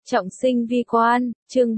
Trọng sinh vi quan, chương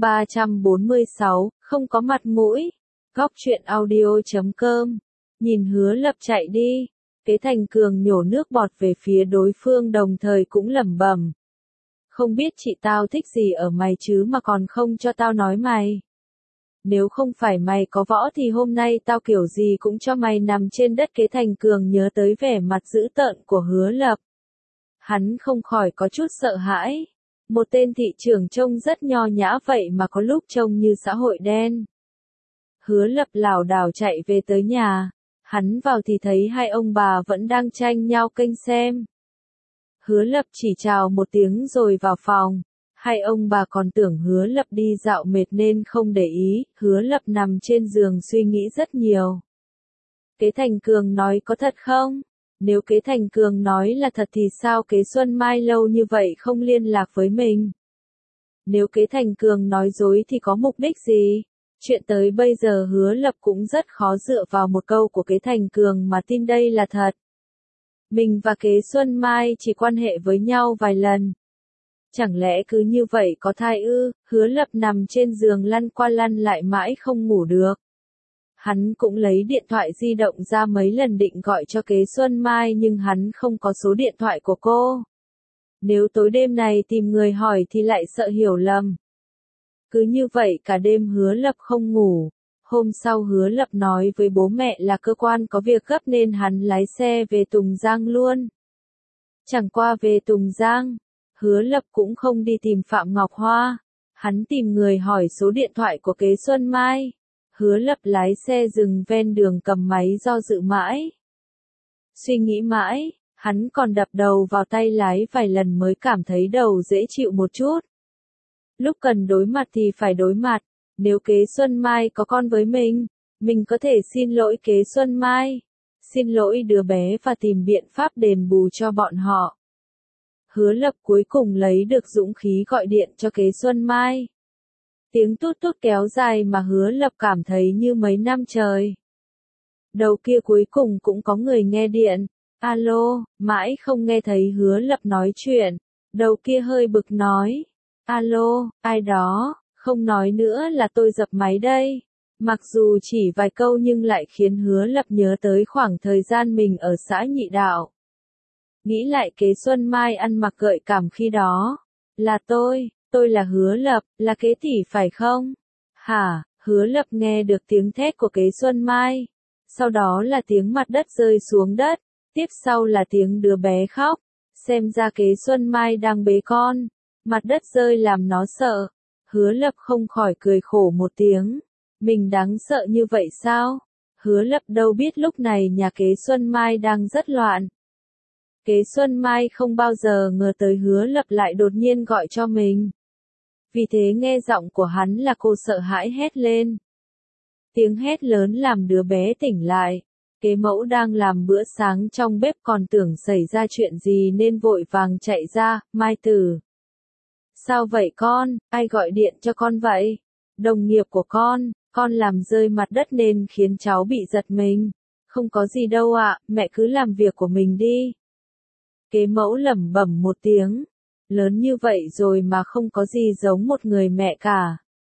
346, không có mặt mũi. Góc truyện audio.com. Nhìn Hứa Lập chạy đi, Kế Thành Cường nhổ nước bọt về phía đối phương đồng thời cũng lẩm bẩm. Không biết chị tao thích gì ở mày chứ mà còn không cho tao nói mày. Nếu không phải mày có võ thì hôm nay tao kiểu gì cũng cho mày nằm trên đất. Kế Thành Cường nhớ tới vẻ mặt dữ tợn của Hứa Lập. Hắn không khỏi có chút sợ hãi. Một tên thị trưởng trông rất nho nhã vậy mà có lúc trông như xã hội đen. Hứa Lập lảo đảo chạy về tới nhà. Hắn vào thì thấy hai ông bà vẫn đang tranh nhau kênh xem. Hứa Lập chỉ chào một tiếng rồi vào phòng. Hai ông bà còn tưởng Hứa Lập đi dạo mệt nên không để ý. Hứa Lập nằm trên giường suy nghĩ rất nhiều. Kế Thành Cường nói có thật không? Nếu Kế Thành Cường nói là thật thì sao Kế Xuân Mai lâu như vậy không liên lạc với mình? Nếu Kế Thành Cường nói dối thì có mục đích gì? Chuyện tới bây giờ Hứa Lập cũng rất khó dựa vào một câu của Kế Thành Cường mà tin đây là thật. Mình và Kế Xuân Mai chỉ quan hệ với nhau vài lần. Chẳng lẽ cứ như vậy có thai ư? Hứa Lập nằm trên giường lăn qua lăn lại mãi không ngủ được. Hắn cũng lấy điện thoại di động ra mấy lần định gọi cho Kế Xuân Mai nhưng hắn không có số điện thoại của cô. Nếu tối đêm này tìm người hỏi thì lại sợ hiểu lầm. Cứ như vậy cả đêm Hứa Lập không ngủ. Hôm sau Hứa Lập nói với bố mẹ là cơ quan có việc gấp nên hắn lái xe về Tùng Giang luôn. Chẳng qua về Tùng Giang, Hứa Lập cũng không đi tìm Phạm Ngọc Hoa. Hắn tìm người hỏi số điện thoại của Kế Xuân Mai. Hứa Lập lái xe dừng ven đường cầm máy do dự mãi. Suy nghĩ mãi, hắn còn đập đầu vào tay lái vài lần mới cảm thấy đầu dễ chịu một chút. Lúc cần đối mặt thì phải đối mặt, nếu Kế Xuân Mai có con với mình có thể xin lỗi Kế Xuân Mai, xin lỗi đứa bé và tìm biện pháp đền bù cho bọn họ. Hứa Lập cuối cùng lấy được dũng khí gọi điện cho Kế Xuân Mai. Tiếng tút tút kéo dài mà Hứa Lập cảm thấy như mấy năm trời. Đầu kia cuối cùng cũng có người nghe điện. Alo, mãi không nghe thấy Hứa Lập nói chuyện. Đầu kia hơi bực nói. Alo, ai đó, không nói nữa là tôi dập máy đây. Mặc dù chỉ vài câu nhưng lại khiến Hứa Lập nhớ tới khoảng thời gian mình ở xã Nhị Đạo. Nghĩ lại Kế Xuân Mai ăn mặc gợi cảm khi đó. Là tôi là Hứa Lập, là Kế tỷ phải không? Hả? Hứa Lập nghe được tiếng thét của Kế Xuân Mai. Sau đó là tiếng mặt đất rơi xuống đất. Tiếp sau là tiếng đứa bé khóc. Xem ra Kế Xuân Mai đang bế con. Mặt đất rơi làm nó sợ. Hứa Lập không khỏi cười khổ một tiếng. Mình đáng sợ như vậy sao? Hứa Lập đâu biết lúc này nhà Kế Xuân Mai đang rất loạn. Kế Xuân Mai không bao giờ ngờ tới Hứa Lập lại đột nhiên gọi cho mình. Vì thế nghe giọng của hắn là cô sợ hãi hét lên. Tiếng hét lớn làm đứa bé tỉnh lại. Kế mẫu đang làm bữa sáng trong bếp còn tưởng xảy ra chuyện gì nên vội vàng chạy ra. Mai Tử. Sao vậy con, ai gọi điện cho con vậy? Đồng nghiệp của con làm rơi mặt đất nên khiến cháu bị giật mình. Không có gì đâu ạ, mẹ cứ làm việc của mình đi. Kế mẫu lẩm bẩm một tiếng. Lớn như vậy rồi mà không có gì giống một người mẹ cả.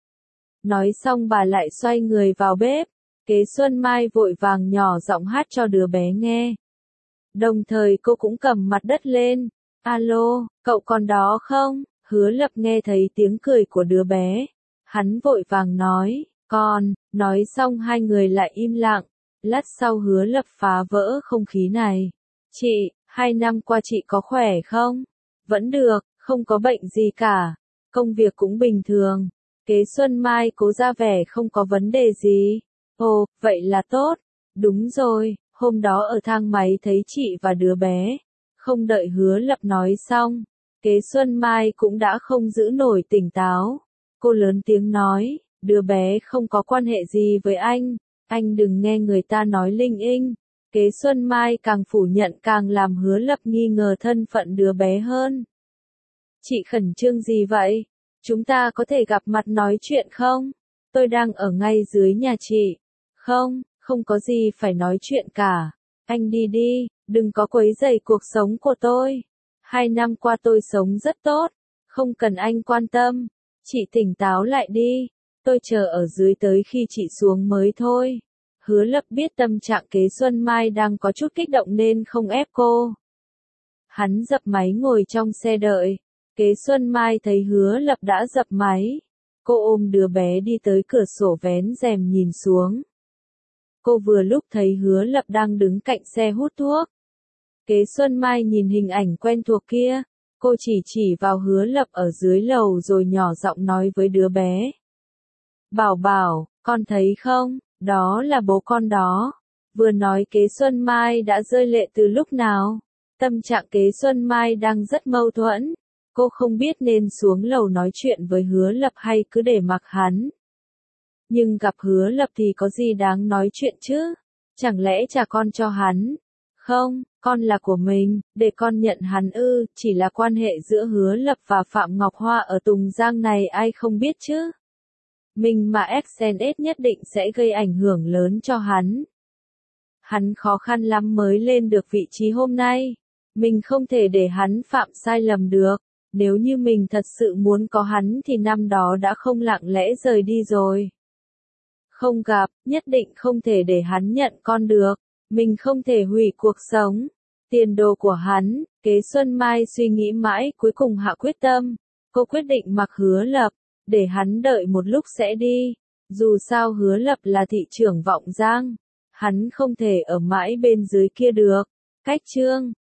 Nói xong bà lại xoay người vào bếp. Kế Xuân Mai vội vàng nhỏ giọng hát cho đứa bé nghe. Đồng thời cô cũng cầm mặt đất lên. Alo, cậu còn đó không? Hứa Lập nghe thấy tiếng cười của đứa bé. Hắn vội vàng nói, con, nói xong hai người lại im lặng. Lát sau Hứa Lập phá vỡ không khí này. Chị, 2 năm qua chị có khỏe không? Vẫn được, không có bệnh gì cả. Công việc cũng bình thường. Kế Xuân Mai cố ra vẻ không có vấn đề gì. Ồ, vậy là tốt. Đúng rồi, hôm đó ở thang máy thấy chị và đứa bé. Không đợi Hứa Lập nói xong. Kế Xuân Mai cũng đã không giữ nổi tỉnh táo. Cô lớn tiếng nói, đứa bé không có quan hệ gì với anh đừng nghe người ta nói linh tinh. Kế Xuân Mai càng phủ nhận càng làm Hứa Lập nghi ngờ thân phận đứa bé hơn. Chị khẩn trương gì vậy? Chúng ta có thể gặp mặt nói chuyện không? Tôi đang ở ngay dưới nhà chị. Không có gì phải nói chuyện cả. Anh đi đi, đừng có quấy rầy cuộc sống của tôi. 2 năm qua tôi sống rất tốt. Không cần anh quan tâm. Chị tỉnh táo lại đi. Tôi chờ ở dưới tới khi chị xuống mới thôi. Hứa Lập biết tâm trạng Kế Xuân Mai đang có chút kích động nên không ép cô. Hắn dập máy ngồi trong xe đợi. Kế Xuân Mai thấy Hứa Lập đã dập máy. Cô ôm đứa bé đi tới cửa sổ vén rèm nhìn xuống. Cô vừa lúc thấy Hứa Lập đang đứng cạnh xe hút thuốc. Kế Xuân Mai nhìn hình ảnh quen thuộc kia. Cô chỉ vào Hứa Lập ở dưới lầu rồi nhỏ giọng nói với đứa bé. Bảo bảo, con thấy không, đó là bố con đó. Vừa nói Kế Xuân Mai đã rơi lệ từ lúc nào. Tâm trạng Kế Xuân Mai đang rất mâu thuẫn. Cô không biết nên xuống lầu nói chuyện với Hứa Lập hay cứ để mặc hắn. Nhưng gặp Hứa Lập thì có gì đáng nói chuyện chứ? Chẳng lẽ trả con cho hắn? Không, con là của mình, để con nhận hắn ư? Chỉ là quan hệ giữa Hứa Lập và Phạm Ngọc Hoa ở Tùng Giang này ai không biết chứ? Mình mà SNS nhất định sẽ gây ảnh hưởng lớn cho hắn. Hắn khó khăn lắm mới lên được vị trí hôm nay. Mình không thể để hắn phạm sai lầm được. Nếu như mình thật sự muốn có hắn thì năm đó đã không lặng lẽ rời đi rồi. Không gặp, nhất định không thể để hắn nhận con được. Mình không thể hủy cuộc sống, tiền đồ của hắn. Kế Xuân Mai suy nghĩ mãi cuối cùng hạ quyết tâm. Cô quyết định mặc Hứa Lập, để hắn đợi một lúc sẽ đi. Dù sao Hứa Lập là thị trưởng Vọng Giang. Hắn không thể ở mãi bên dưới kia được. Cách chương